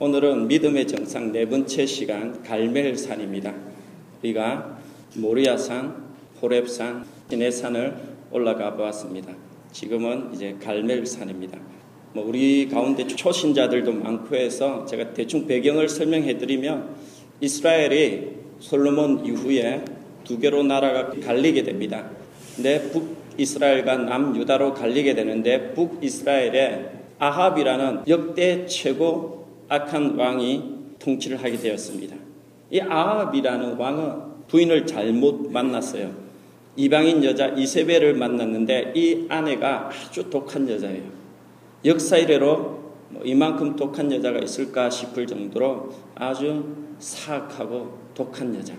오늘은 믿음의 정상 네 번째 시간 갈멜산입니다. 우리가 모리아산, 호렙산, 시내산을 올라가 보았습니다. 지금은 이제 갈멜산입니다. 우리 가운데 초신자들도 많고 해서 제가 대충 배경을 설명해 드리면 이스라엘이 솔로몬 이후에 두 개로 나라가 갈리게 됩니다. 근데 북이스라엘과 남유다로 갈리게 되는데 북이스라엘에 아합이라는 역대 최고 악한 왕이 통치를 하게 되었습니다. 이 아합이라는 왕은 부인을 잘못 만났어요. 이방인 여자 이세벨을 만났는데 이 아내가 아주 독한 여자예요. 역사 이래로 이만큼 독한 여자가 있을까 싶을 정도로 아주 사악하고 독한 여자.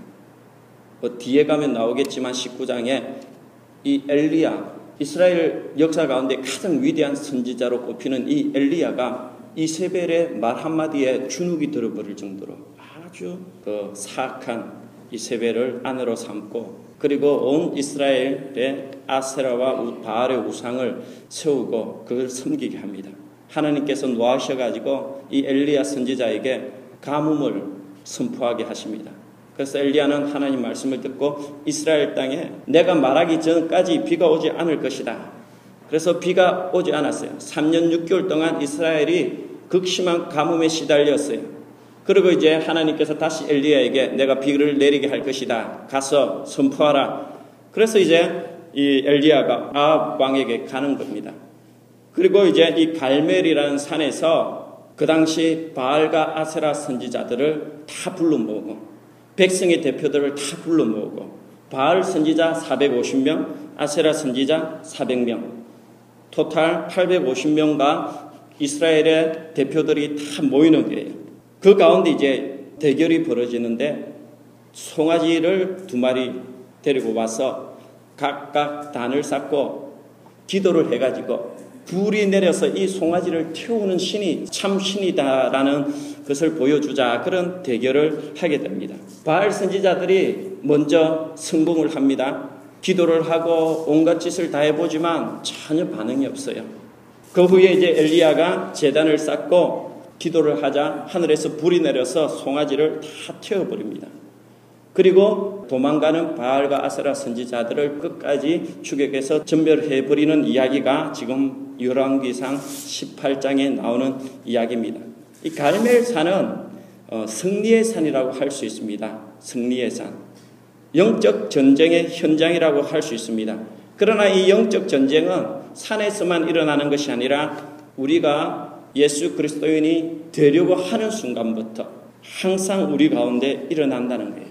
뒤에 가면 나오겠지만 19장에 이 엘리야, 이스라엘 역사 가운데 가장 위대한 선지자로 꼽히는 이 엘리야가 이세벨의 말 한마디에 주눅이 들어버릴 정도로 아주 사악한 이세벨을 아내로 삼고, 그리고 온 이스라엘의 아세라와 바알의 우상을 세우고 그걸 섬기게 합니다. 하나님께서 놓아셔가지고 이 엘리야 선지자에게 가뭄을 선포하게 하십니다. 그래서 엘리야는 하나님 말씀을 듣고 이스라엘 땅에 내가 말하기 전까지 비가 오지 않을 것이다. 그래서 비가 오지 않았어요. 3년 6개월 동안 이스라엘이 극심한 가뭄에 시달렸어요. 그리고 이제 하나님께서 다시 엘리야에게 내가 비를 내리게 할 것이다. 가서 선포하라. 그래서 이제 이 엘리야가 아합 왕에게 가는 겁니다. 그리고 이제 이 갈멜이라는 산에서 그 당시 바알과 아세라 선지자들을 다 불러 모으고 백성의 대표들을 다 불러 모으고 바알 선지자 450명, 아세라 선지자 400명, 토탈 850명과 이스라엘의 대표들이 다 모이는 거예요. 그 가운데 이제 대결이 벌어지는데 송아지를 2마리 데리고 와서 각각 단을 쌓고 기도를 해가지고 불이 내려서 이 송아지를 태우는 신이 참 신이다라는 것을 보여주자, 그런 대결을 하게 됩니다. 바알 선지자들이 먼저 성공을 합니다. 기도를 하고 온갖 짓을 다 해보지만 전혀 반응이 없어요. 그 후에 이제 엘리야가 제단을 쌓고 기도를 하자 하늘에서 불이 내려서 송아지를 다 태워버립니다. 그리고 도망가는 바알과 아세라 선지자들을 끝까지 추격해서 전멸해버리는 이야기가 지금 열왕기상 18장에 나오는 이야기입니다. 이 갈멜산은 승리의 산이라고 할 수 있습니다. 승리의 산. 영적 전쟁의 현장이라고 할 수 있습니다. 그러나 이 영적 전쟁은 산에서만 일어나는 것이 아니라 우리가 예수 그리스도인이 되려고 하는 순간부터 항상 우리 가운데 일어난다는 거예요.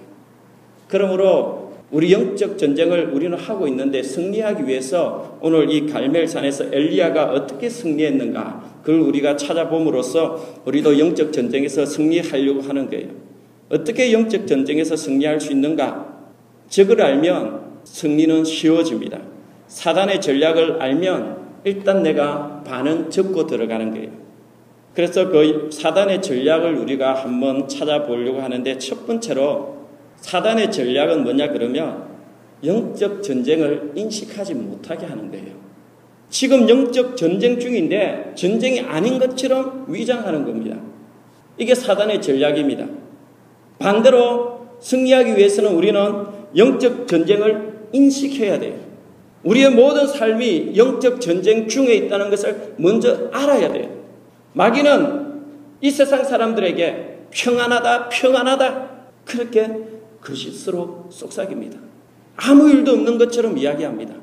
그러므로 우리 영적 전쟁을 우리는 하고 있는데 승리하기 위해서 오늘 이 갈멜산에서 엘리야가 어떻게 승리했는가, 그걸 우리가 찾아봄으로써 우리도 영적 전쟁에서 승리하려고 하는 거예요. 어떻게 영적 전쟁에서 승리할 수 있는가? 적을 알면 승리는 쉬워집니다. 사단의 전략을 알면 일단 내가 반은 접고 들어가는 거예요. 그래서 그 사단의 전략을 우리가 한번 찾아보려고 하는데, 첫 번째로 사단의 전략은 뭐냐 그러면 영적 전쟁을 인식하지 못하게 하는 거예요. 지금 영적 전쟁 중인데 전쟁이 아닌 것처럼 위장하는 겁니다. 이게 사단의 전략입니다. 반대로 승리하기 위해서는 우리는 영적 전쟁을 인식해야 돼요. 우리의 모든 삶이 영적 전쟁 중에 있다는 것을 먼저 알아야 돼요. 마귀는 이 세상 사람들에게 평안하다, 평안하다, 그렇게 거짓으로 속삭입니다. 아무 일도 없는 것처럼 이야기합니다.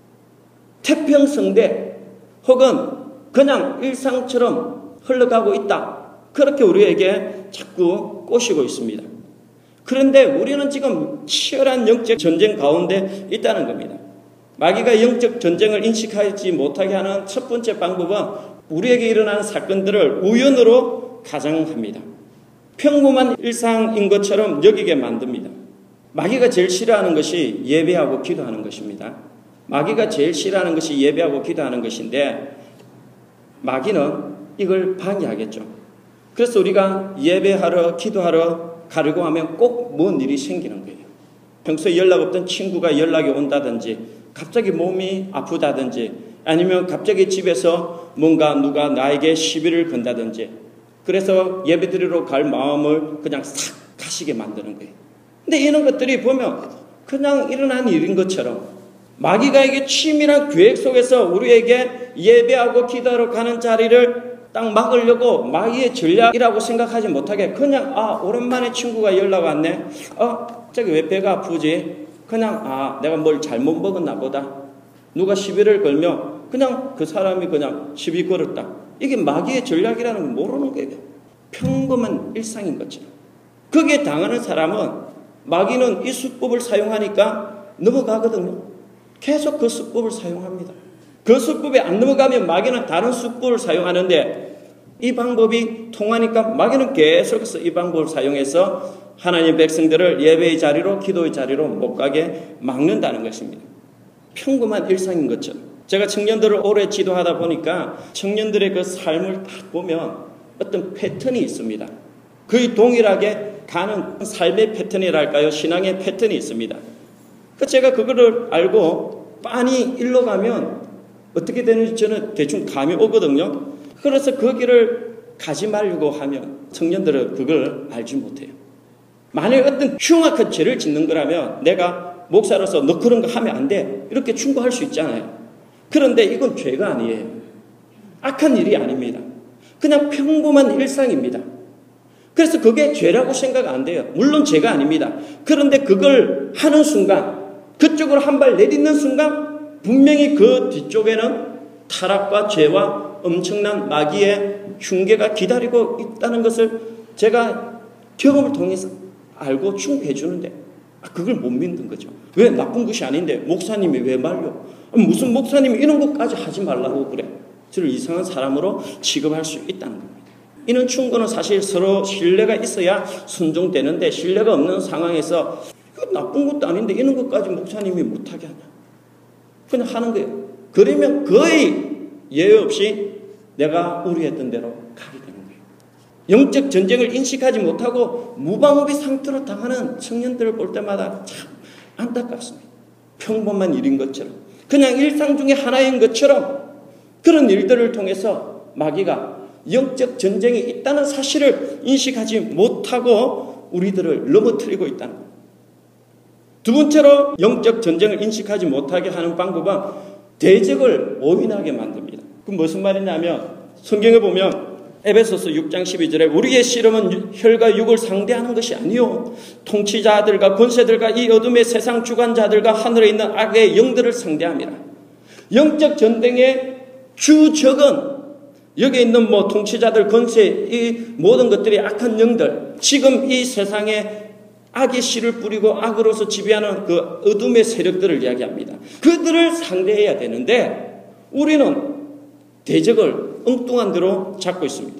태평성대 혹은 그냥 일상처럼 흘러가고 있다, 그렇게 우리에게 자꾸 꼬시고 있습니다. 그런데 우리는 지금 치열한 영적 전쟁 가운데 있다는 겁니다. 마귀가 영적 전쟁을 인식하지 못하게 하는 첫 번째 방법은 우리에게 일어나는 사건들을 우연으로 가정합니다. 평범한 일상인 것처럼 여기게 만듭니다. 마귀가 제일 싫어하는 것이 예배하고 기도하는 것입니다. 마귀가 제일 싫어하는 것이 예배하고 기도하는 것인데 마귀는 이걸 방해하겠죠. 그래서 우리가 예배하러 기도하러 가려고 하면 꼭 뭔 일이 생기는 거예요. 평소에 연락 없던 친구가 연락이 온다든지, 갑자기 몸이 아프다든지, 아니면 갑자기 집에서 뭔가 누가 나에게 시비를 건다든지, 그래서 예배드리러 갈 마음을 그냥 싹 가시게 만드는 거예요. 근데 이런 것들이 보면 그냥 일어난 일인 것처럼 마귀가 이게 치밀한 계획 속에서 우리에게 예배하고 기도하러 가는 자리를 딱 막으려고 마귀의 전략이라고 생각하지 못하게 그냥 오랜만에 친구가 연락 왔네. 저기 왜 배가 아프지? 그냥 내가 뭘 잘못 먹었나 보다. 누가 시비를 걸며 그냥 그 사람이 그냥 시비 걸었다. 이게 마귀의 전략이라는 걸 모르는 거예요. 평범한 일상인 것처럼. 거기에 당하는 사람은 마귀는 이 수법을 사용하니까 넘어가거든요. 계속 그 수법을 사용합니다. 그 수법에 안 넘어가면 마귀는 다른 수법을 사용하는데 이 방법이 통하니까 마귀는 계속해서 이 방법을 사용해서 하나님의 백성들을 예배의 자리로 기도의 자리로 못 가게 막는다는 것입니다. 평범한 일상인 것처럼. 제가 청년들을 오래 지도하다 보니까 청년들의 그 삶을 딱 보면 어떤 패턴이 있습니다. 거의 동일하게 가는 삶의 패턴이랄까요? 신앙의 패턴이 있습니다. 제가 그거를 알고 빤히 일로 가면 어떻게 되는지 저는 대충 감이 오거든요. 그래서 그 길을 가지 말려고 하면 청년들은 그걸 알지 못해요. 만약 어떤 흉악한 죄를 짓는 거라면 내가 목사로서 너 그런 거 하면 안 돼. 이렇게 충고할 수 있잖아요. 그런데 이건 죄가 아니에요. 악한 일이 아닙니다. 그냥 평범한 일상입니다. 그래서 그게 죄라고 생각 안 돼요. 물론 죄가 아닙니다. 그런데 그걸 하는 순간, 그쪽으로 한 발 내딛는 순간 분명히 그 뒤쪽에는 타락과 죄와 엄청난 마귀의 흉계가 기다리고 있다는 것을 제가 경험을 통해서 알고 충고해 주는데 그걸 못 믿는 거죠. 왜? 나쁜 것이 아닌데 목사님이 왜 말려? 무슨 목사님이 이런 것까지 하지 말라고 그래? 저를 이상한 사람으로 취급할 수 있다는 겁니다. 이런 충고는 사실 서로 신뢰가 있어야 순종되는데 신뢰가 없는 상황에서 나쁜 것도 아닌데 이런 것까지 목사님이 못하게 하냐. 그냥 하는 거예요. 그러면 거의 예외 없이 내가 우려했던 대로 가게 되는 거예요. 영적 전쟁을 인식하지 못하고 무방비 상태로 당하는 청년들을 볼 때마다 참 안타깝습니다. 평범한 일인 것처럼 그냥 일상 중에 하나인 것처럼 그런 일들을 통해서 마귀가 영적 전쟁이 있다는 사실을 인식하지 못하고 우리들을 넘어뜨리고 있다는 겁니다. 두 번째로 영적 전쟁을 인식하지 못하게 하는 방법은 대적을 오인하게 만듭니다. 그럼 무슨 말이냐면 성경에 보면 에베소서 6장 12절에 우리의 씨름은 혈과 육을 상대하는 것이 아니요 통치자들과 권세들과 이 어둠의 세상 주관자들과 하늘에 있는 악의 영들을 상대함이라. 영적 전쟁의 주적은 여기 있는 통치자들, 권세, 이 모든 것들이 악한 영들, 지금 이 세상에 악의 씨를 뿌리고 악으로서 지배하는 그 어둠의 세력들을 이야기합니다. 그들을 상대해야 되는데 우리는 대적을 엉뚱한 대로 잡고 있습니다.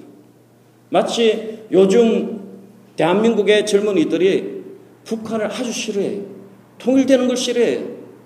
마치 요즘 대한민국의 젊은이들이 북한을 아주 싫어해요. 통일되는 걸 싫어해요.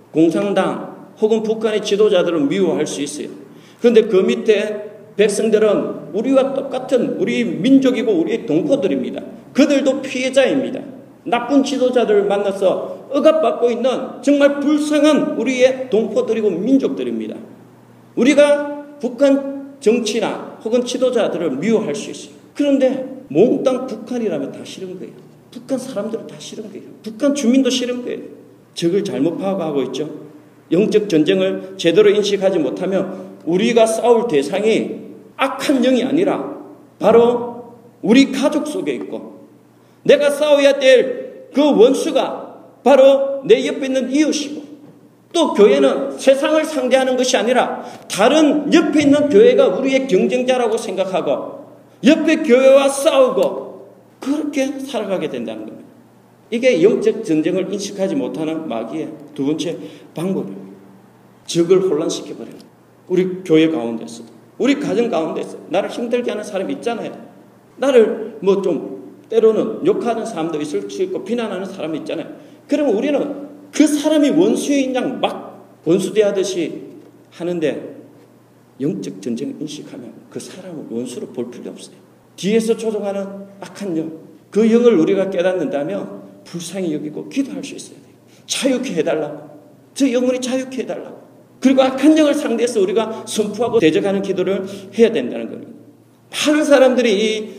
공산당 혹은 북한의 지도자들은 미워할 수 있어요. 그런데 그 밑에 백성들은 우리와 똑같은 우리 민족이고 우리의 동포들입니다. 그들도 피해자입니다. 나쁜 지도자들을 만나서 억압받고 있는 정말 불쌍한 우리의 동포들이고 민족들입니다. 우리가 북한 정치나 혹은 지도자들을 미워할 수 있어요. 그런데 몽땅 북한이라면 다 싫은 거예요. 북한 사람들은 다 싫은 거예요. 북한 주민도 싫은 거예요. 적을 잘못 파악하고 있죠. 영적 전쟁을 제대로 인식하지 못하면 우리가 싸울 대상이 악한 영이 아니라 바로 우리 가족 속에 있고 내가 싸워야 될 그 원수가 바로 내 옆에 있는 이웃이고 또 교회는 세상을 상대하는 것이 아니라 다른 옆에 있는 교회가 우리의 경쟁자라고 생각하고 옆에 교회와 싸우고 그렇게 살아가게 된다는 겁니다. 이게 영적 전쟁을 인식하지 못하는 마귀의 두 번째 방법입니다. 적을 혼란시켜버려요. 우리 교회 가운데서 우리 가정 가운데서 나를 힘들게 하는 사람이 있잖아요. 나를 좀 때로는 욕하는 사람도 있을 수 있고 비난하는 사람이 있잖아요. 그러면 우리는 그 사람이 원수인 양 막 원수대하듯이 하는데 영적 전쟁을 인식하면 그 사람을 원수로 볼 필요 없어요. 뒤에서 조종하는 악한 영, 그 영을 우리가 깨닫는다면 불쌍히 여기고 기도할 수 있어야 돼요. 자유케 해달라고. 저 영혼이 자유케 해달라고. 그리고 악한 영을 상대해서 우리가 선포하고 대적하는 기도를 해야 된다는 겁니다. 많은 사람들이 이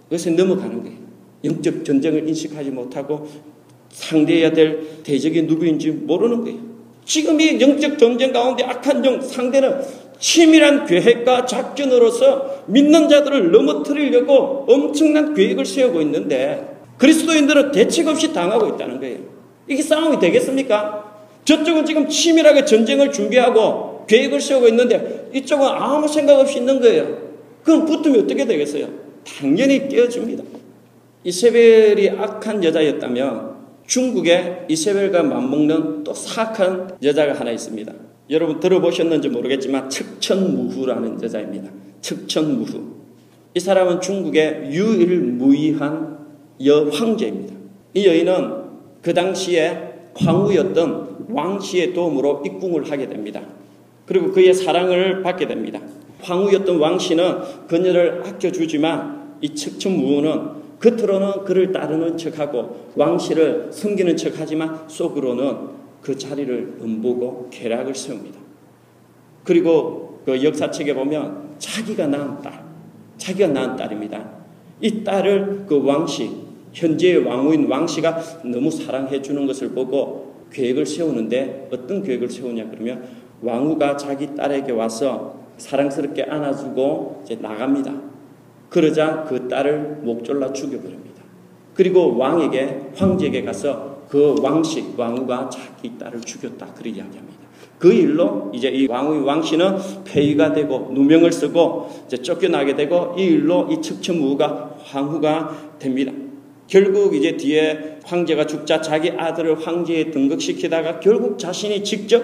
그것에 넘어가는 거예요. 영적 전쟁을 인식하지 못하고 상대해야 될 대적이 누구인지 모르는 거예요. 지금 이 영적 전쟁 가운데 악한 영 상대는 치밀한 계획과 작전으로서 믿는 자들을 넘어뜨리려고 엄청난 계획을 세우고 있는데 그리스도인들은 대책 없이 당하고 있다는 거예요. 이게 싸움이 되겠습니까? 저쪽은 지금 치밀하게 전쟁을 준비하고 계획을 세우고 있는데 이쪽은 아무 생각 없이 있는 거예요. 그럼 붙으면 어떻게 되겠어요? 당연히 깨어집니다. 이세벨이 악한 여자였다면 중국에 이세벨과 맞먹는 또 사악한 여자가 하나 있습니다. 여러분 들어보셨는지 모르겠지만 척천무후라는 여자입니다. 척천무후. 이 사람은 중국의 유일무이한 여황제입니다. 이 여인은 그 당시에 황후였던 왕씨의 도움으로 입궁을 하게 됩니다. 그리고 그의 사랑을 받게 됩니다. 황후였던 왕씨는 그녀를 아껴주지만 이 척천무후는 겉으로는 그를 따르는 척하고 왕씨를 섬기는 척하지만 속으로는 그 자리를 음보고 쾌락을 세웁니다. 그리고 그 역사책에 보면 자기가 낳은 딸입니다. 이 딸을 그 왕씨, 현재의 왕후인 왕씨가 너무 사랑해 주는 것을 보고 계획을 세우는데 어떤 계획을 세우냐 그러면 왕후가 자기 딸에게 와서 사랑스럽게 안아주고 이제 나갑니다. 그러자 그 딸을 목 졸라 죽여버립니다. 그리고 황제에게 가서 그 왕후가 자기 딸을 죽였다. 그렇게 이야기합니다. 그 일로 이제 이 왕씨는 폐위가 되고 누명을 쓰고 이제 쫓겨나게 되고 이 일로 이 척천무후가 황후가 됩니다. 결국 이제 뒤에 황제가 죽자 자기 아들을 황제에 등극시키다가 결국 자신이 직접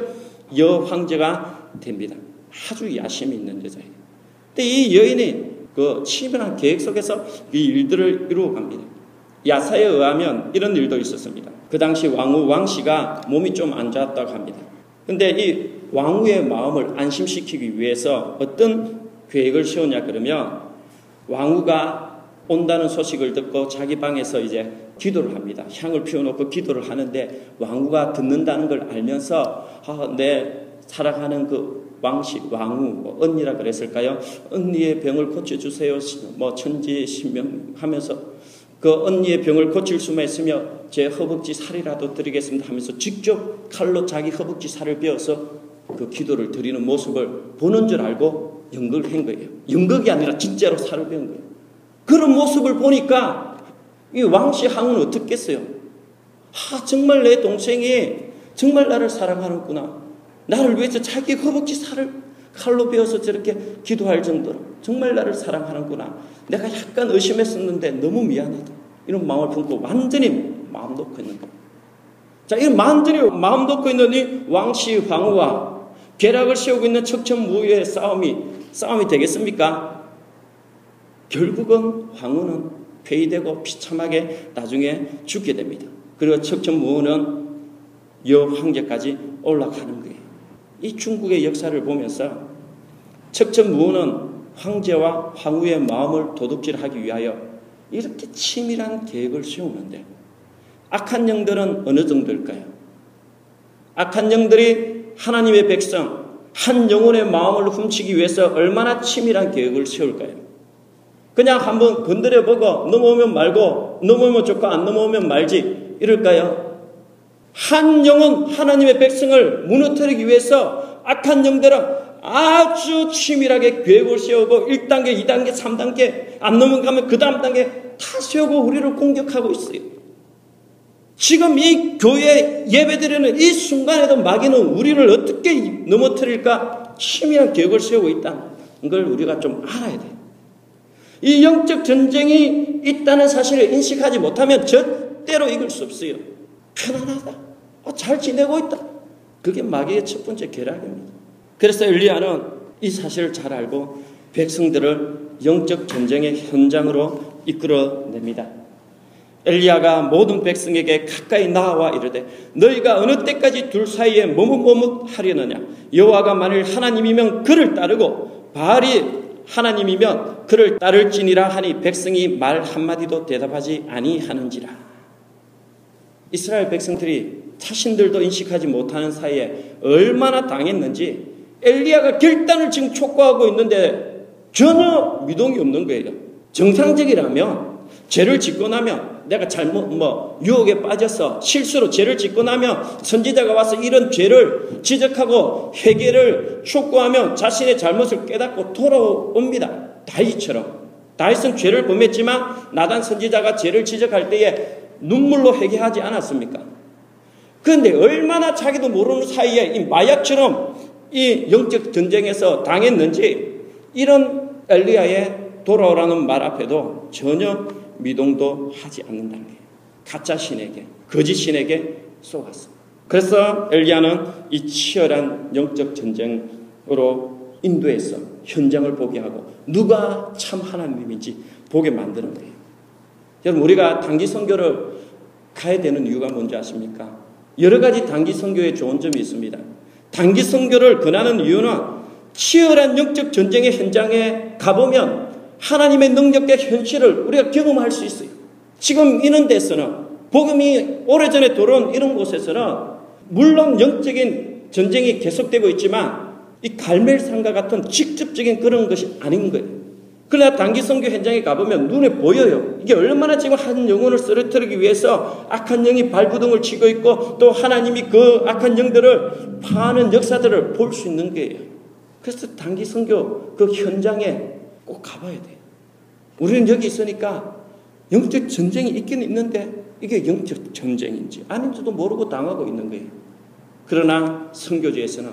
여황제가 됩니다. 아주 야심이 있는 여자예요. 근데 이 여인이 그 치밀한 계획 속에서 이 일들을 이루어갑니다. 야사에 의하면 이런 일도 있었습니다. 그 당시 왕씨가 몸이 좀 안 좋았다고 합니다. 근데 이 왕후의 마음을 안심시키기 위해서 어떤 계획을 세우냐 그러면 왕후가 온다는 소식을 듣고 자기 방에서 이제 기도를 합니다. 향을 피워놓고 기도를 하는데 왕후가 듣는다는 걸 알면서 내 사랑하는 그 왕후, 언니라 그랬을까요? 언니의 병을 고쳐주세요. 천지신명 하면서 그 언니의 병을 고칠 수만 있으며 제 허벅지 살이라도 드리겠습니다 하면서 직접 칼로 자기 허벅지 살을 베어서 그 기도를 드리는 모습을 보는 줄 알고 연극을 한 거예요. 연극이 아니라 진짜로 살을 베은 거예요. 그런 모습을 보니까 이 왕씨 항우는 어떻겠어요? 정말 내 동생이 정말 나를 사랑하는구나. 나를 위해서 자기 허벅지 살을 칼로 베어서 저렇게 기도할 정도로 정말 나를 사랑하는구나. 내가 약간 의심했었는데 너무 미안하다. 이런 마음을 품고 완전히 마음 놓고 있는 거예요. 자, 이 완전히 마음 놓고 있는 이 왕씨 황후와 계략을 세우고 있는 척천무후의 싸움이 되겠습니까? 결국은 황후는 폐위되고 비참하게 나중에 죽게 됩니다. 그리고 척천무후는 여황제까지 올라가는 거예요. 이 중국의 역사를 보면서 척천무후는 황제와 황후의 마음을 도둑질하기 위하여 이렇게 치밀한 계획을 세우는데 악한 영들은 어느 정도일까요? 악한 영들이 하나님의 백성, 한 영혼의 마음을 훔치기 위해서 얼마나 치밀한 계획을 세울까요? 그냥 한번 건드려보고 넘어오면 말고 넘어오면 좋고 안 넘어오면 말지 이럴까요? 한 영혼 하나님의 백성을 무너뜨리기 위해서 악한 영들은 아주 치밀하게 계획을 세우고 1단계, 2단계, 3단계 안 넘어가면 그 다음 단계 다 세우고 우리를 공격하고 있어요. 지금 이 교회 예배드리는 이 순간에도 마귀는 우리를 어떻게 넘어뜨릴까 치밀한 계획을 세우고 있다는 걸 우리가 좀 알아야 돼요. 이 영적 전쟁이 있다는 사실을 인식하지 못하면 절대로 이길 수 없어요. 편안하다. 잘 지내고 있다. 그게 마귀의 첫 번째 계략입니다. 그래서 엘리야는 이 사실을 잘 알고 백성들을 영적 전쟁의 현장으로 이끌어냅니다. 엘리야가 모든 백성에게 가까이 나와 이르되 너희가 어느 때까지 둘 사이에 머뭇머뭇하려느냐. 여호와가 만일 하나님이면 그를 따르고 바알이 하나님이면 그를 따를지니라 하니 백성이 말 한마디도 대답하지 아니하는지라. 이스라엘 백성들이 자신들도 인식하지 못하는 사이에 얼마나 당했는지 엘리야가 결단을 지금 촉구하고 있는데 전혀 미동이 없는 거예요. 정상적이라면 죄를 짓고 나면 내가 유혹에 빠져서 실수로 죄를 짓고 나면 선지자가 와서 이런 죄를 지적하고 회개를 촉구하면 자신의 잘못을 깨닫고 돌아옵니다. 다윗처럼. 다윗은 죄를 범했지만 나단 선지자가 죄를 지적할 때에 눈물로 회개하지 않았습니까? 그런데 얼마나 자기도 모르는 사이에 이 마약처럼 이 영적 전쟁에서 당했는지 이런 엘리야의 돌아오라는 말 앞에도 전혀 미동도 하지 않는다는 거예요. 가짜 신에게, 거짓 신에게 속았어. 그래서 엘리야는 이 치열한 영적 전쟁으로 인도해서 현장을 보게 하고 누가 참 하나님인지 보게 만드는 거예요. 여러분, 우리가 단기 선교를 가야 되는 이유가 뭔지 아십니까? 여러 가지 단기 선교에 좋은 점이 있습니다. 단기 선교를 권하는 이유는 치열한 영적 전쟁의 현장에 가보면 하나님의 능력과 현실을 우리가 경험할 수 있어요. 지금 이런 데서는 복음이 오래전에 들어온 이런 곳에서는 물론 영적인 전쟁이 계속되고 있지만 이 갈멜산과 같은 직접적인 그런 것이 아닌 거예요. 그러나 단기 선교 현장에 가보면 눈에 보여요. 이게 얼마나 지금 한 영혼을 쓰러뜨리기 위해서 악한 영이 발부둥을 치고 있고 또 하나님이 그 악한 영들을 파하는 역사들을 볼 수 있는 거예요. 그래서 단기 선교 그 현장에 꼭 가봐야 돼요. 우리는 여기 있으니까 영적 전쟁이 있긴 있는데 이게 영적 전쟁인지 아닌지도 모르고 당하고 있는 거예요. 그러나 선교지에서는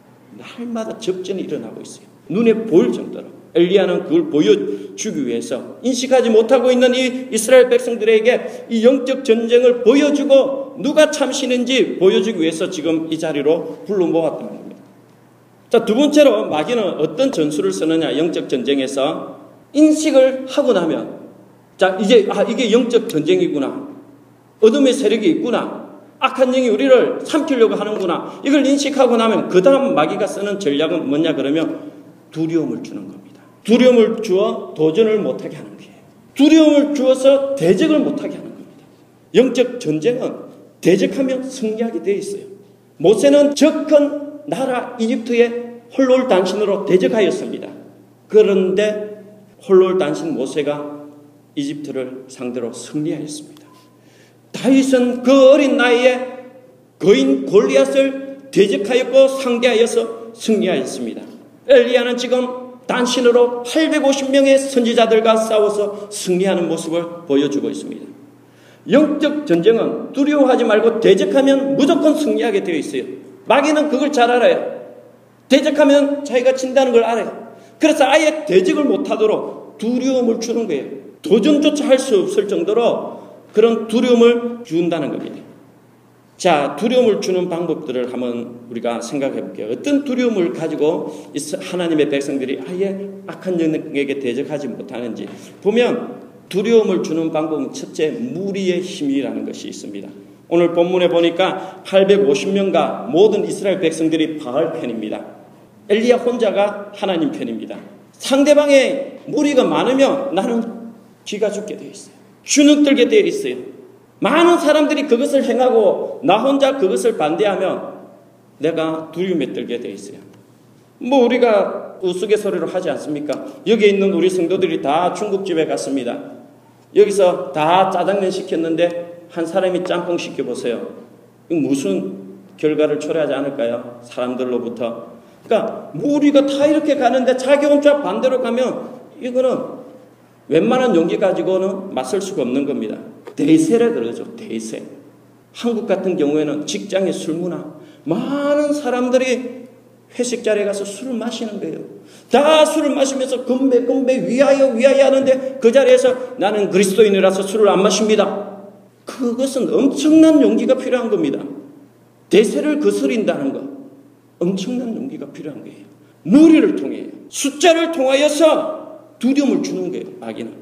날마다 접전이 일어나고 있어요. 눈에 보일 정도로. 엘리야는 그걸 보여주기 위해서 인식하지 못하고 있는 이 이스라엘 백성들에게 이 영적 전쟁을 보여주고 누가 참신인지 보여주기 위해서 지금 이 자리로 불러 모았다는 겁니다. 자, 두 번째로 마귀는 어떤 전술을 쓰느냐, 영적 전쟁에서 인식을 하고 나면 자, 이제 이게 영적 전쟁이구나. 어둠의 세력이 있구나. 악한 영이 우리를 삼키려고 하는구나. 이걸 인식하고 나면 그 다음 마귀가 쓰는 전략은 뭐냐 그러면 두려움을 주는 겁니다. 두려움을 주어 도전을 못하게 하는 거예요. 두려움을 주어서 대적을 못하게 하는 겁니다. 영적 전쟁은 대적하면 승리하게 되어 있어요. 모세는 저 큰 나라 이집트에 홀로단신으로 대적하였습니다. 그런데 홀로단신 모세가 이집트를 상대로 승리하였습니다. 다윗은 그 어린 나이에 거인 골리앗을 대적하였고 상대하여서 승리하였습니다. 엘리야는 지금 단신으로 850명의 선지자들과 싸워서 승리하는 모습을 보여주고 있습니다. 영적 전쟁은 두려워하지 말고 대적하면 무조건 승리하게 되어 있어요. 마귀는 그걸 잘 알아요. 대적하면 자기가 진다는 걸 알아요. 그래서 아예 대적을 못하도록 두려움을 주는 거예요. 도전조차 할 수 없을 정도로 그런 두려움을 준다는 겁니다. 자, 두려움을 주는 방법들을 한번 우리가 생각해 볼게요. 어떤 두려움을 가지고 하나님의 백성들이 아예 악한 영에게 대적하지 못하는지 보면 두려움을 주는 방법은 첫째, 무리의 힘이라는 것이 있습니다. 오늘 본문에 보니까 850명과 모든 이스라엘 백성들이 바알 편입니다. 엘리야 혼자가 하나님 편입니다. 상대방의 무리가 많으면 나는 쥐가 죽게 되어 있어요. 주눅들게 되어 있어요. 많은 사람들이 그것을 행하고 나 혼자 그것을 반대하면 내가 두려움에 떨게 되어 있어요. 우리가 우스갯소리로 하지 않습니까? 여기 있는 우리 성도들이 다 중국집에 갔습니다. 여기서 다 짜장면 시켰는데 한 사람이 짬뽕 시켜보세요. 무슨 결과를 초래하지 않을까요? 사람들로부터. 그러니까 무리가 다 이렇게 가는데 자기 혼자 반대로 가면 이거는 웬만한 용기 가지고는 맞설 수가 없는 겁니다. 대세라 그러죠. 대세. 한국 같은 경우에는 직장의 술 문화. 많은 사람들이 회식 자리에 가서 술을 마시는 거예요. 다 술을 마시면서 건배 위하여 하는데 그 자리에서 나는 그리스도인이라서 술을 안 마십니다. 그것은 엄청난 용기가 필요한 겁니다. 대세를 거스린다는 것. 엄청난 용기가 필요한 거예요. 무리를 통해 숫자를 통하여서 두려움을 주는 거예요. 마귀는.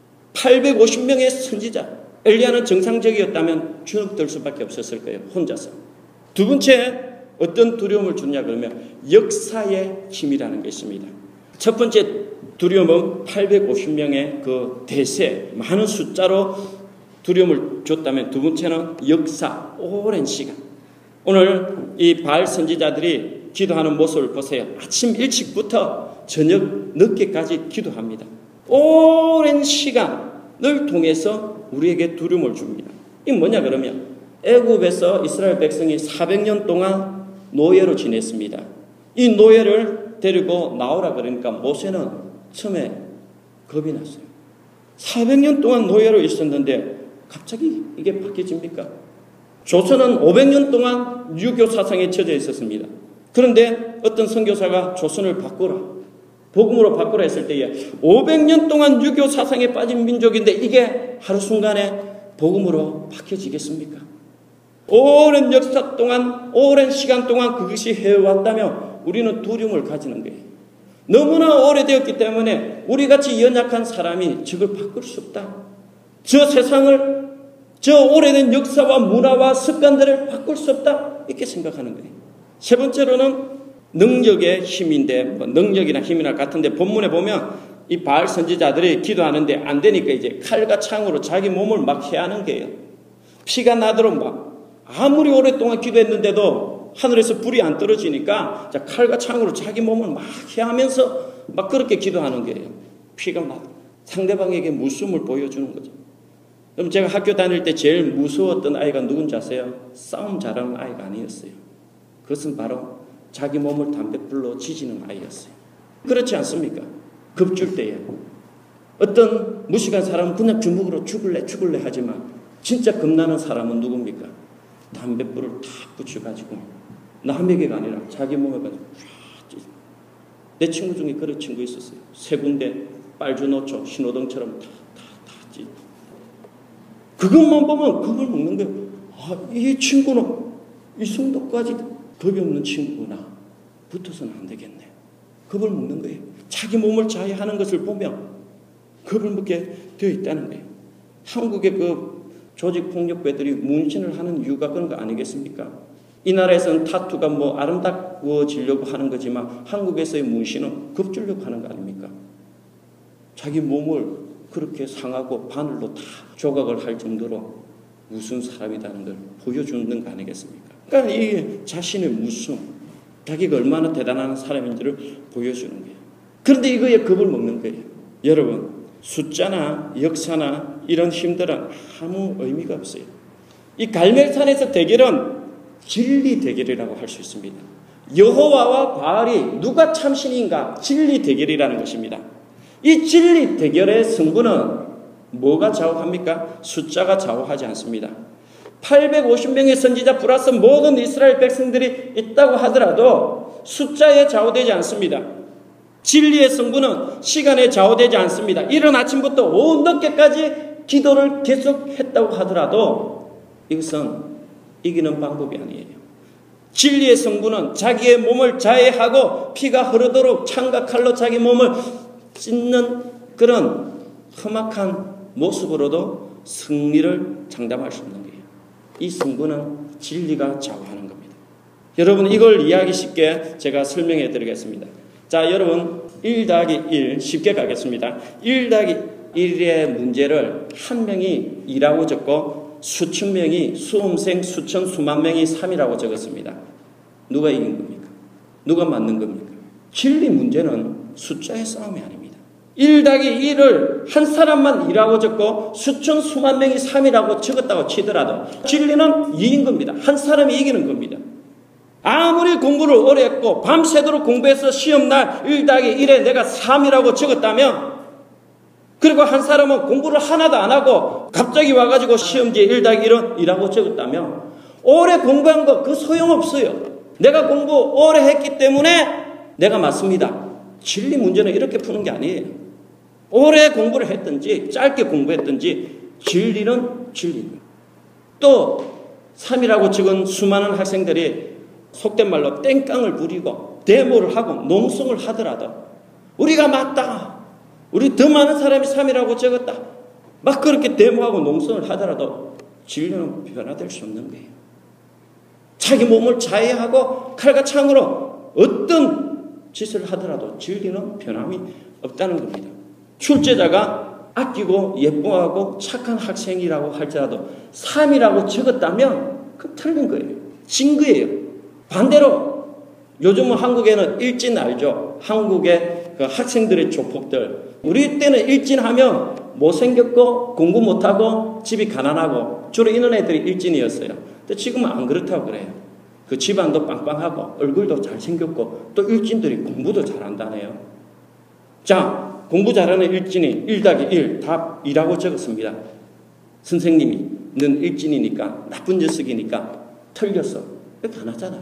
850명의 선지자. 엘리야는 정상적이었다면 주눅들 수밖에 없었을 거예요. 혼자서. 두 번째 어떤 두려움을 주냐 그러면 역사의 힘이라는 게 있습니다. 첫 번째 두려움은 850명의 그 대세, 많은 숫자로 두려움을 줬다면 두 번째는 역사, 오랜 시간. 오늘 이 바알 선지자들이 기도하는 모습을 보세요. 아침 일찍부터 저녁 늦게까지 기도합니다. 오랜 시간 통해서 우리에게 두려움을 줍니다. 이게 뭐냐 그러면 애굽에서 이스라엘 백성이 400년 동안 노예로 지냈습니다. 이 노예를 데리고 나오라 그러니까 모세는 처음에 겁이 났어요. 400년 동안 노예로 있었는데 갑자기 이게 바뀌어집니까? 조선은 500년 동안 유교 사상에 처져 있었습니다. 그런데 어떤 선교사가 조선을 바꾸라, 복음으로 바꾸라 했을 때에 500년 동안 유교 사상에 빠진 민족인데 이게 하루 순간에 복음으로 바뀌어지겠습니까? 오랜 역사 동안, 오랜 시간 동안 그것이 해왔다면 우리는 두려움을 가지는 거예요. 너무나 오래되었기 때문에 우리같이 연약한 사람이 저걸 바꿀 수 없다. 저 세상을, 저 오래된 역사와 문화와 습관들을 바꿀 수 없다. 이렇게 생각하는 거예요. 세 번째로는 능력의 힘인데, 능력이나 힘이나 같은데 본문에 보면 이 바알 선지자들이 기도하는데 안 되니까 이제 칼과 창으로 자기 몸을 막 해하는 거예요. 피가 나도록 막 아무리 오랫동안 기도했는데도 하늘에서 불이 안 떨어지니까 칼과 창으로 자기 몸을 막 해하면서 막 그렇게 기도하는 거예요. 피가 나도록 상대방에게 무서움을 보여주는 거죠. 그럼 제가 학교 다닐 때 제일 무서웠던 아이가 누군지 아세요? 싸움 잘하는 아이가 아니었어요. 그것은 바로 자기 몸을 담뱃불로 지지는 아이였어요. 그렇지 않습니까? 겁줄 때에 어떤 무식한 사람은 그냥 주먹으로 죽을래 하지만 진짜 겁나는 사람은 누굽니까? 담뱃불을 탁 붙여가지고 남에게가 아니라 자기 몸에 가지고 내 친구 중에 그런 친구 있었어요. 세 군데 빨주노초 신호등처럼 다 찢. 그것만 보면 겁을 먹는 거예요. 아, 이 친구는 이 정도까지 겁이 없는 친구구나. 붙어서는 안 되겠네. 겁을 먹는 거예요. 자기 몸을 자해하는 것을 보면 겁을 먹게 되어 있다는 거예요. 한국의 그 조직폭력배들이 문신을 하는 이유가 그런 거 아니겠습니까? 이 나라에서는 타투가 뭐 아름다워지려고 하는 거지만 한국에서의 문신은 겁주려고 하는 거 아닙니까? 자기 몸을 그렇게 상하고 바늘로 다 조각을 할 정도로 무슨 사람이라는 걸 보여주는 거 아니겠습니까? 그러니까 이 자신의 무서움, 자기가 얼마나 대단한 사람인지를 보여주는 거예요. 그런데 이거에 겁을 먹는 거예요. 여러분, 숫자나 역사나 이런 힘들은 아무 의미가 없어요. 이 갈멜산에서 대결은 진리 대결이라고 할 수 있습니다. 여호와와 바알이 누가 참신인가 진리 대결이라는 것입니다. 이 진리 대결의 승부는 뭐가 좌우합니까? 숫자가 좌우하지 않습니다. 850명의 선지자 플러스 모든 이스라엘 백성들이 있다고 하더라도 숫자에 좌우되지 않습니다. 진리의 승부는 시간에 좌우되지 않습니다. 이른 아침부터 오후 늦게까지 기도를 계속했다고 하더라도 이것은 이기는 방법이 아니에요. 진리의 승부는 자기의 몸을 자해하고 피가 흐르도록 창과 칼로 자기 몸을 찢는 그런 험악한 모습으로도 승리를 장담할 수 있는 거예요. 이 승부는 진리가 좌우하는 겁니다. 여러분, 이걸 이해하기 쉽게 제가 설명해 드리겠습니다. 자, 여러분 1+1 쉽게 가겠습니다. 1+1의 문제를 한 명이 2라고 적고 수천 명이 수험생 수천 수만 명이 3이라고 적었습니다. 누가 이긴 겁니까? 누가 맞는 겁니까? 진리 문제는 숫자의 싸움이 아닙니다. 1+1을 한 사람만 2라고 적고 수천 수만 명이 3이라고 적었다고 치더라도 진리는 2인 겁니다. 한 사람이 이기는 겁니다. 아무리 공부를 오래 했고 밤새도록 공부해서 시험날 1+1에 내가 3이라고 적었다면, 그리고 한 사람은 공부를 하나도 안 하고 갑자기 와가지고 시험지에 1+1은 2라고 적었다면 오래 공부한 거 그 소용없어요. 내가 공부 오래 했기 때문에 내가 맞습니다. 진리 문제는 이렇게 푸는 게 아니에요. 오래 공부를 했든지 짧게 공부했든지 진리는 진리입니다. 또 3이라고 적은 수많은 학생들이 속된 말로 땡깡을 부리고 데모를 하고 농성을 하더라도 우리가 맞다, 우리 더 많은 사람이 3이라고 적었다, 막 그렇게 데모하고 농성을 하더라도 진리는 변화될 수 없는 거예요. 자기 몸을 자해하고 칼과 창으로 어떤 짓을 하더라도 진리는 변함이 없다는 겁니다. 출제자가 아끼고 예뻐하고 착한 학생이라고 할지라도 3이라고 적었다면 그건 틀린 거예요. 진 거예요. 반대로 요즘은 한국에는 일진 알죠? 한국의 그 학생들의 조폭들, 우리 때는 일진하면 못생겼고 공부 못하고 집이 가난하고 주로 이런 애들이 일진이었어요. 근데 지금은 안 그렇다고 그래요. 그 집안도 빵빵하고 얼굴도 잘생겼고 또 일진들이 공부도 잘한다네요. 자, 공부 잘하는 일진이 1+1 답 2라고 적었습니다. 선생님이 넌 일진이니까 나쁜 녀석이니까 틀렸어. 이렇게 안 하잖아요.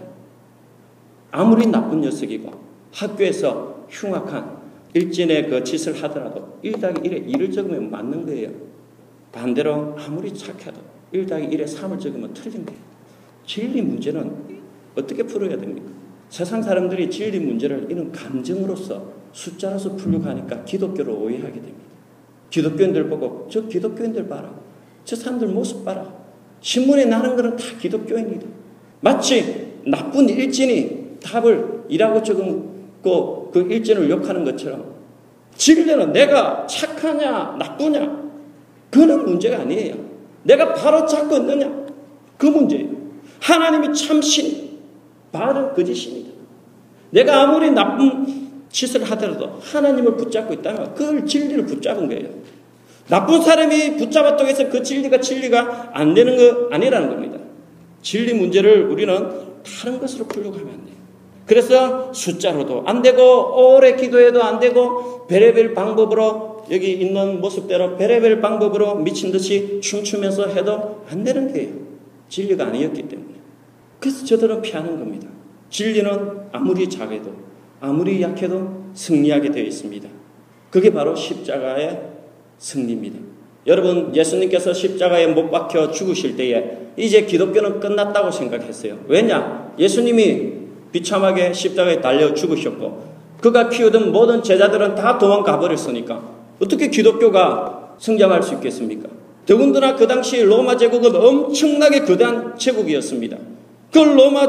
아무리 나쁜 녀석이고 학교에서 흉악한 일진의 그 짓을 하더라도 1+1에 2를 적으면 맞는 거예요. 반대로 아무리 착해도 1+1에 3을 적으면 틀린 거예요. 진리 문제는 어떻게 풀어야 됩니까? 세상 사람들이 진리 문제를 이런 감정으로서 숫자로서 풀려고 하니까 기독교를 오해하게 됩니다. 기독교인들 보고 저 기독교인들 봐라. 저 사람들 모습 봐라. 신문에 나는 거는 다 기독교인이다. 마치 나쁜 일진이 답을 2라고 적고 그 일진을 욕하는 것처럼 진리는 내가 착하냐 나쁘냐 그는 문제가 아니에요. 내가 바로 잡고 있느냐 그 문제예요. 하나님이 참신 바른 거짓입니다. 내가 아무리 나쁜 짓을 하더라도 하나님을 붙잡고 있다면 그 진리를 붙잡은 거예요. 나쁜 사람이 붙잡았다고 해서 그 진리가 안 되는 거 아니라는 겁니다. 진리 문제를 우리는 다른 것으로 풀려고 하면 안 돼요. 그래서 숫자로도 안 되고 오래 기도해도 안 되고 별의별 방법으로 여기 있는 모습대로 별의별 방법으로 미친 듯이 춤추면서 해도 안 되는 거예요. 진리가 아니었기 때문에. 그래서 저들은 피하는 겁니다. 진리는 아무리 작아도 아무리 약해도 승리하게 되어 있습니다. 그게 바로 십자가의 승리입니다. 여러분, 예수님께서 십자가에 못 박혀 죽으실 때에 이제 기독교는 끝났다고 생각했어요. 왜냐? 예수님이 비참하게 십자가에 달려 죽으셨고 그가 키우던 모든 제자들은 다 도망가 버렸으니까 어떻게 기독교가 성장할 수 있겠습니까? 더군다나 그 당시 로마 제국은 엄청나게 거대한 제국이었습니다. 그 로마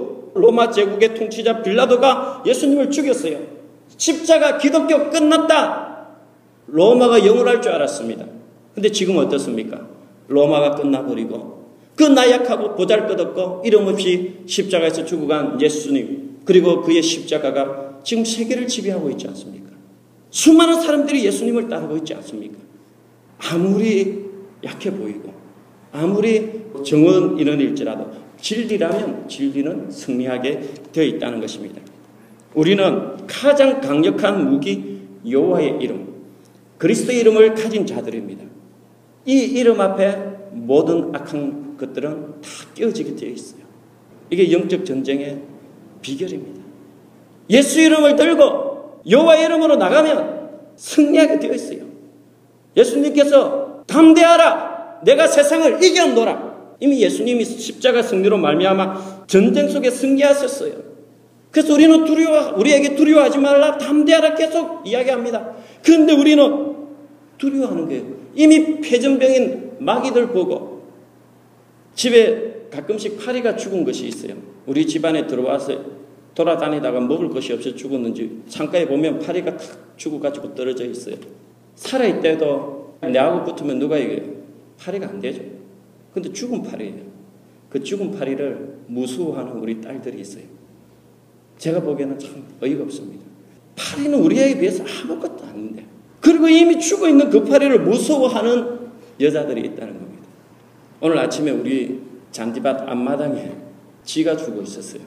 제국의 통치자 빌라도가 예수님을 죽였어요. 십자가 기독교 끝났다. 로마가 영원할 줄 알았습니다. 근데 지금 어떻습니까? 로마가 끝나버리고 그 나약하고 보잘것없고 이름 없이 십자가에서 죽어간 예수님 그리고 그의 십자가가 지금 세계를 지배하고 있지 않습니까? 수많은 사람들이 예수님을 따르고 있지 않습니까? 아무리 약해 보이고 아무리 정언이론일지라도 진리라면 진리는 승리하게 되어 있다는 것입니다. 우리는 가장 강력한 무기 여호와의 이름 그리스도의 이름을 가진 자들입니다. 이 이름 앞에 모든 악한 것들은 다 깨어지게 되어 있어요. 이게 영적 전쟁의 비결입니다. 예수 이름을 들고 여호와의 이름으로 나가면 승리하게 되어 있어요. 예수님께서 담대하라 내가 세상을 이겨노라. 이미 예수님이 십자가 승리로 말미암아 전쟁 속에 승리하셨어요. 그래서 우리에게 두려워하지 말라 담대하라 계속 이야기합니다. 그런데 우리는 두려워하는 거예요. 이미 폐전병인 마귀들 보고 집에 가끔씩 파리가 죽은 것이 있어요. 우리 집안에 들어와서 돌아다니다가 먹을 것이 없어 죽었는지 창가에 보면 파리가 탁 죽어가지고 떨어져 있어요. 살아있대도 내하고 붙으면 누가 이겨요? 파리가 안 되죠. 근데 죽은 파리예요. 그 죽은 파리를 무서워하는 우리 딸들이 있어요. 제가 보기에는 참 어이가 없습니다. 파리는 우리에게 비해서 아무것도 아닌데 그리고 이미 죽어있는 그 파리를 무서워하는 여자들이 있다는 겁니다. 오늘 아침에 우리 잔디밭 앞마당에 쥐가 죽어 있었어요.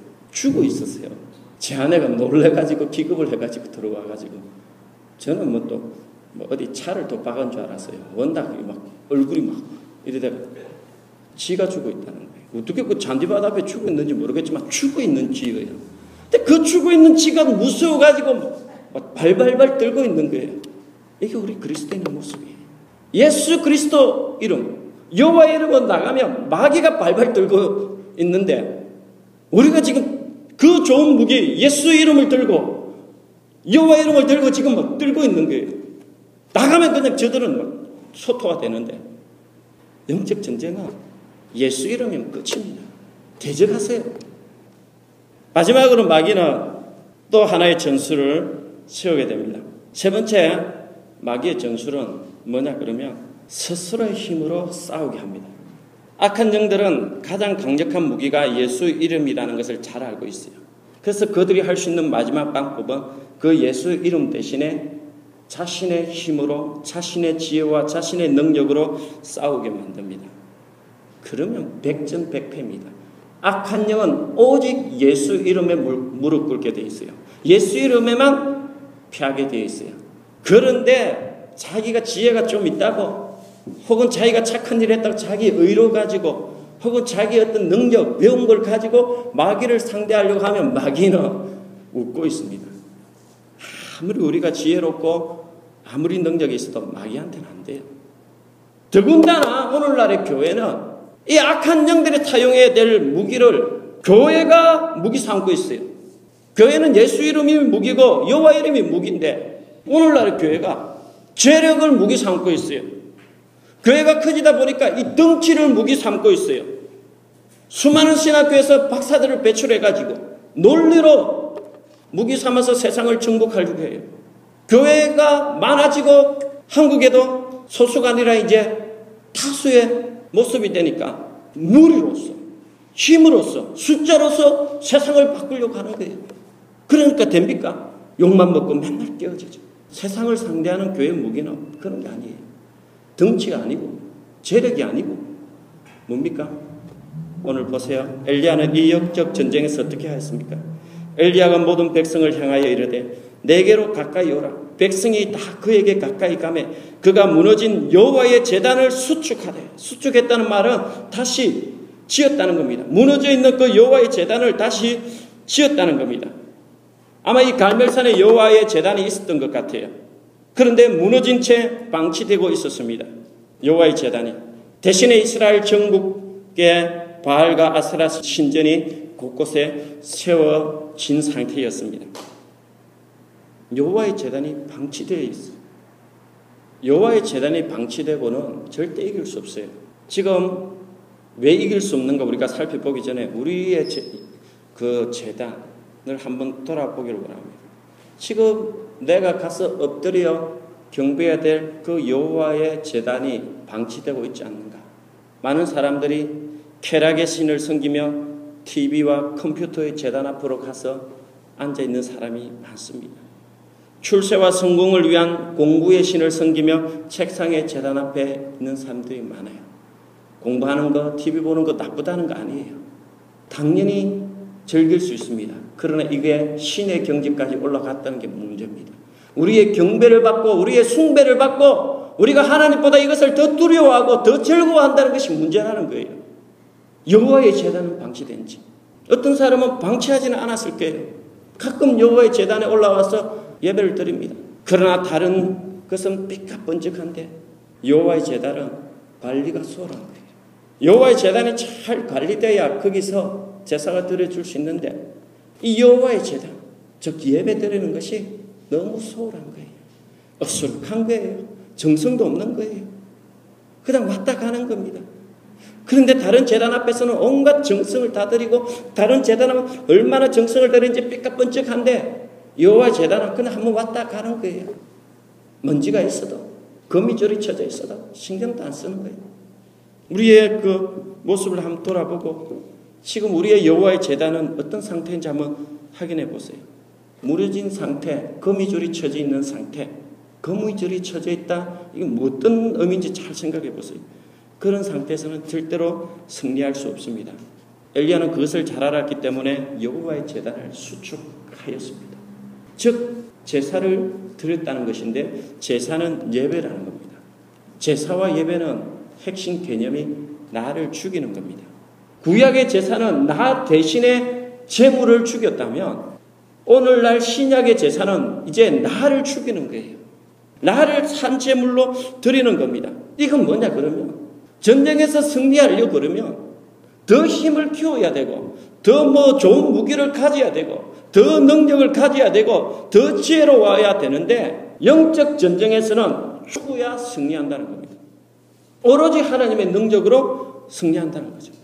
제 아내가 놀래가지고 기겁을 해가지고 들어와가지고 저는 어디 차를 또 박은 줄 알았어요. 원닭이 막 얼굴이 막 이러다가 쥐가 죽어 있다는 거예요. 어떻게 그 잔디밭 앞에 죽어 있는지 모르겠지만 죽어 있는 쥐예요. 근데 그 죽어 있는 쥐가 무서워가지고 막 발발발 떨고 있는 거예요. 이게 우리 그리스도인의 모습이에요. 예수 그리스도 이름, 여호와의 이름으로 나가면 마귀가 발발 떨고 있는데 우리가 지금 그 좋은 무기 예수 이름을 들고 여호와의 이름을 들고 지금 막 떨고 있는 거예요. 나가면 그냥 저들은 막 소토가 되는데 영적 전쟁은 예수 이름이면 끝입니다. 대적하세요. 마지막으로 마귀는 또 하나의 전술을 세우게 됩니다. 세 번째 마귀의 전술은 뭐냐 그러면 스스로의 힘으로 싸우게 합니다. 악한 영들은 가장 강력한 무기가 예수 이름이라는 것을 잘 알고 있어요. 그래서 그들이 할 수 있는 마지막 방법은 그 예수 이름 대신에 자신의 힘으로, 자신의 지혜와 자신의 능력으로 싸우게 만듭니다. 그러면 백전백패입니다. 악한 영은 오직 예수 이름에 무릎 꿇게 되어 있어요. 예수 이름에만 피하게 되어 있어요. 그런데 자기가 지혜가 좀 있다고, 혹은 자기가 착한 일을 했다고 자기 의로 가지고, 혹은 자기 어떤 능력, 배운 걸 가지고 마귀를 상대하려고 하면 마귀는 웃고 있습니다. 아무리 우리가 지혜롭고 아무리 능력이 있어도 마귀한테는 안 돼요. 더군다나 오늘날의 교회는 이 악한 영들이 사용해야 될 무기를 교회가 무기 삼고 있어요. 교회는 예수 이름이 무기고 여호와 이름이 무기인데 오늘날의 교회가 죄력을 무기 삼고 있어요. 교회가 커지다 보니까 이 덩치를 무기 삼고 있어요. 수많은 신학교에서 박사들을 배출해가지고 논리로 무기 삼아서 세상을 정복하려고 해요. 교회가 많아지고 한국에도 소수가 아니라 이제 다수의 모습이 되니까 무리로서, 힘으로서, 숫자로서 세상을 바꾸려고 하는 거예요. 그러니까 됩니까? 욕만 먹고 맨날 깨어지죠. 세상을 상대하는 교회 무기는 그런 게 아니에요. 덩치가 아니고 재력이 아니고 뭡니까? 오늘 보세요. 엘리야는 이 역적 전쟁에서 어떻게 하였습니까? 엘리야가 모든 백성을 향하여 이르되 내게로 가까이 오라. 백성이 다 그에게 가까이 가매 그가 무너진 여호와의 제단을 수축하되, 수축했다는 말은 다시 지었다는 겁니다. 무너져 있는 그 여호와의 제단을 다시 지었다는 겁니다. 아마 이 갈멜산에 여호와의 제단이 있었던 것 같아요. 그런데 무너진 채 방치되고 있었습니다. 여호와의 제단이. 대신에 이스라엘 전국에 바알과 아세라 신전이 곳곳에 세워진 상태였습니다. 여호와의 제단이 방치되어 있어요. 여호와의 제단이 방치되고는 절대 이길 수 없어요. 지금 왜 이길 수 없는가 우리가 살펴보기 전에 우리의 그 제단을 한번 돌아보기를 원합니다. 지금 내가 가서 엎드려 경배해야 될 그 여호와의 제단이 방치되고 있지 않는가? 많은 사람들이 쾌락의 신을 섬기며 TV와 컴퓨터의 제단 앞으로 가서 앉아있는 사람이 많습니다. 출세와 성공을 위한 공부의 신을 섬기며 책상의 제단 앞에 있는 사람들이 많아요. 공부하는 거, TV 보는 거 나쁘다는 거 아니에요. 당연히 즐길 수 있습니다. 그러나 이게 신의 경지까지 올라갔다는 게 문제입니다. 우리의 경배를 받고 우리의 숭배를 받고 우리가 하나님보다 이것을 더 두려워하고 더 즐거워한다는 것이 문제라는 거예요. 여호와의 제단은 방치된지. 어떤 사람은 방치하지는 않았을 거예요. 가끔 여호와의 제단에 올라와서 예배를 드립니다. 그러나 다른 것은 삐까번쩍한데 여호와의 제단은 관리가 수월한 거예요. 여호와의 제단이 잘 관리돼야 거기서 제사가 드려줄 수 있는데 이 여호와의 제단, 즉 예배 드리는 것이 너무 소홀한 거예요. 어수룩한 거예요. 정성도 없는 거예요. 그냥 왔다 가는 겁니다. 그런데 다른 제단 앞에서는 온갖 정성을 다 드리고 다른 제단은 얼마나 정성을 들이는지 삐까번쩍한데 여호와의 제단은 그냥 한번 왔다 가는 거예요. 먼지가 있어도 거미줄이 쳐져 있어도 신경도 안 쓰는 거예요. 우리의 그 모습을 한번 돌아보고 지금 우리의 여호와의 제단은 어떤 상태인지 한번 확인해 보세요. 무너진 상태, 거미줄이 쳐져 있는 상태, 거미줄이 쳐져 있다. 이게 어떤 의미인지 잘 생각해 보세요. 그런 상태에서는 절대로 승리할 수 없습니다. 엘리야는 그것을 잘 알았기 때문에 여호와의 제단을 수축하였습니다. 즉 제사를 드렸다는 것인데 제사는 예배라는 겁니다. 제사와 예배는 핵심 개념이 나를 죽이는 겁니다. 구약의 제사는 나 대신에 제물을 죽였다면 오늘날 신약의 제사는 이제 나를 죽이는 거예요. 나를 산제물로 드리는 겁니다. 이건 뭐냐 그러면 전쟁에서 승리하려고 그러면 더 힘을 키워야 되고 더 좋은 무기를 가져야 되고 더 능력을 가져야 되고 더 지혜로워야 되는데 영적 전쟁에서는 죽어야 승리한다는 겁니다. 오로지 하나님의 능력으로 승리한다는 거죠.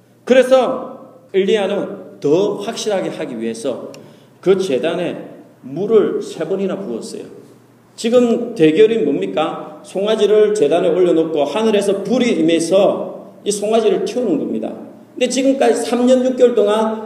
그래서 엘리야는 더 확실하게 하기 위해서 그 제단에 물을 3번이나 부었어요. 지금 대결이 뭡니까? 송아지를 제단에 올려놓고 하늘에서 불이 임해서 이 송아지를 태우는 겁니다. 근데 지금까지 3년 6개월 동안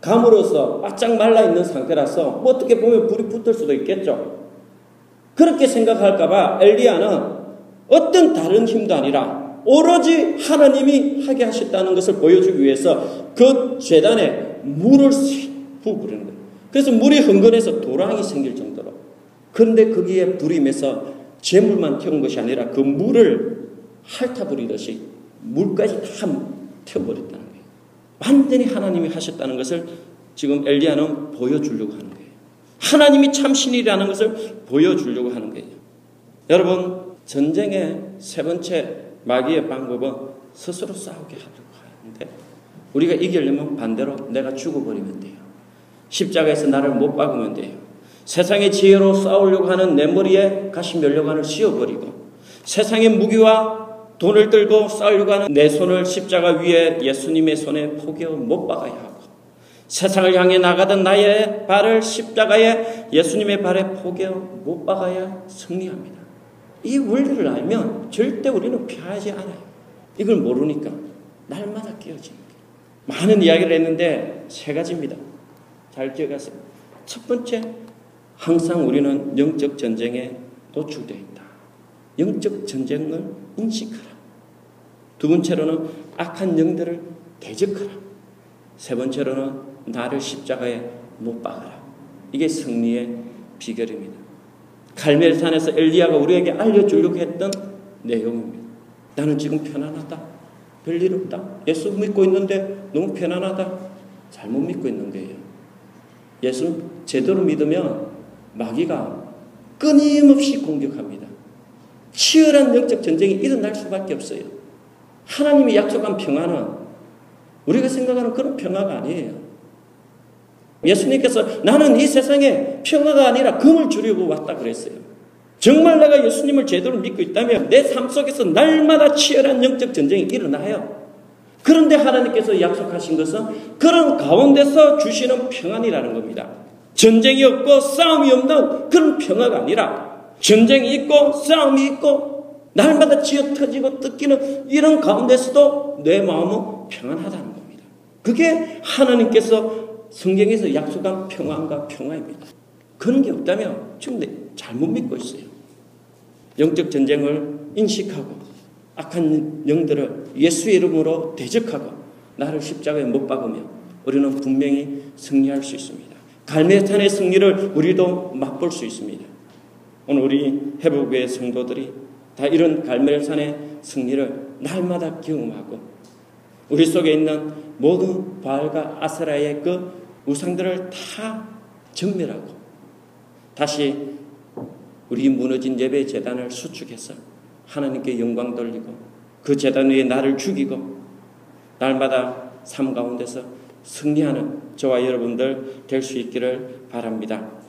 감으로써 바짝 말라있는 상태라서 뭐 어떻게 보면 불이 붙을 수도 있겠죠. 그렇게 생각할까봐 엘리야는 어떤 다른 힘도 아니라 오로지 하나님이 하게 하셨다는 것을 보여주기 위해서 그 제단에 물을 부어버리는 거예요. 그래서 물이 흥건해서 도랑이 생길 정도로. 그런데 거기에 불이 임해서 재물만 태운 것이 아니라 그 물을 핥아버리듯이 물까지 다 태워버렸다는 거예요. 완전히 하나님이 하셨다는 것을 지금 엘리야는 보여주려고 하는 거예요. 하나님이 참신이라는 것을 보여주려고 하는 거예요. 여러분, 전쟁의 세 번째 마귀의 방법은 스스로 싸우게 하려고 하는데, 우리가 이기려면 반대로 내가 죽어버리면 돼요. 십자가에서 나를 못 박으면 돼요. 세상의 지혜로 싸우려고 하는 내 머리에 가시면류관을 씌워버리고, 세상의 무기와 돈을 들고 싸우려고 하는 내 손을 십자가 위에 예수님의 손에 포개어 못 박아야 하고, 세상을 향해 나가던 나의 발을 십자가에 예수님의 발에 포개어 못 박아야 승리합니다. 이 원리를 알면 절대 우리는 피하지 않아요. 이걸 모르니까 날마다 깨어지는 거예요. 많은 이야기를 했는데 세 가지입니다. 잘 기억하세요. 첫 번째, 항상 우리는 영적 전쟁에 노출되어 있다. 영적 전쟁을 인식하라. 두 번째로는 악한 영들을 대적하라. 세 번째로는 나를 십자가에 못 박아라. 이게 승리의 비결입니다. 갈멜산에서 엘리야가 우리에게 알려주려고 했던 내용입니다. 나는 지금 편안하다. 별일 없다. 예수 믿고 있는데 너무 편안하다. 잘못 믿고 있는 거예요. 예수 제대로 믿으면 마귀가 끊임없이 공격합니다. 치열한 영적 전쟁이 일어날 수밖에 없어요. 하나님이 약속한 평화는 우리가 생각하는 그런 평화가 아니에요. 예수님께서 나는 이 세상에 평화가 아니라 금을 주려고 왔다 그랬어요. 정말 내가 예수님을 제대로 믿고 있다면 내 삶 속에서 날마다 치열한 영적 전쟁이 일어나요. 그런데 하나님께서 약속하신 것은 그런 가운데서 주시는 평안이라는 겁니다. 전쟁이 없고 싸움이 없는 그런 평화가 아니라 전쟁이 있고 싸움이 있고 날마다 쥐어터지고 뜯기는 이런 가운데서도 내 마음은 평안하다는 겁니다. 그게 하나님께서 성경에서 약속한 평안과 평화입니다. 그런 게 없다면 지금 잘못 믿고 있어요. 영적 전쟁을 인식하고 악한 영들을 예수의 이름으로 대적하고 나를 십자가에 못 박으며 우리는 분명히 승리할 수 있습니다. 갈멜산의 승리를 우리도 맛볼 수 있습니다. 오늘 우리 회복교회 성도들이 다 이런 갈멜산의 승리를 날마다 경험하고 우리 속에 있는 모든 바알과 아세라의 그 우상들을 다 전멸하고 다시 우리 무너진 예배 제단을 수축해서 하나님께 영광 돌리고 그 제단 위에 나를 죽이고 날마다 삶 가운데서 승리하는 저와 여러분들 될 수 있기를 바랍니다.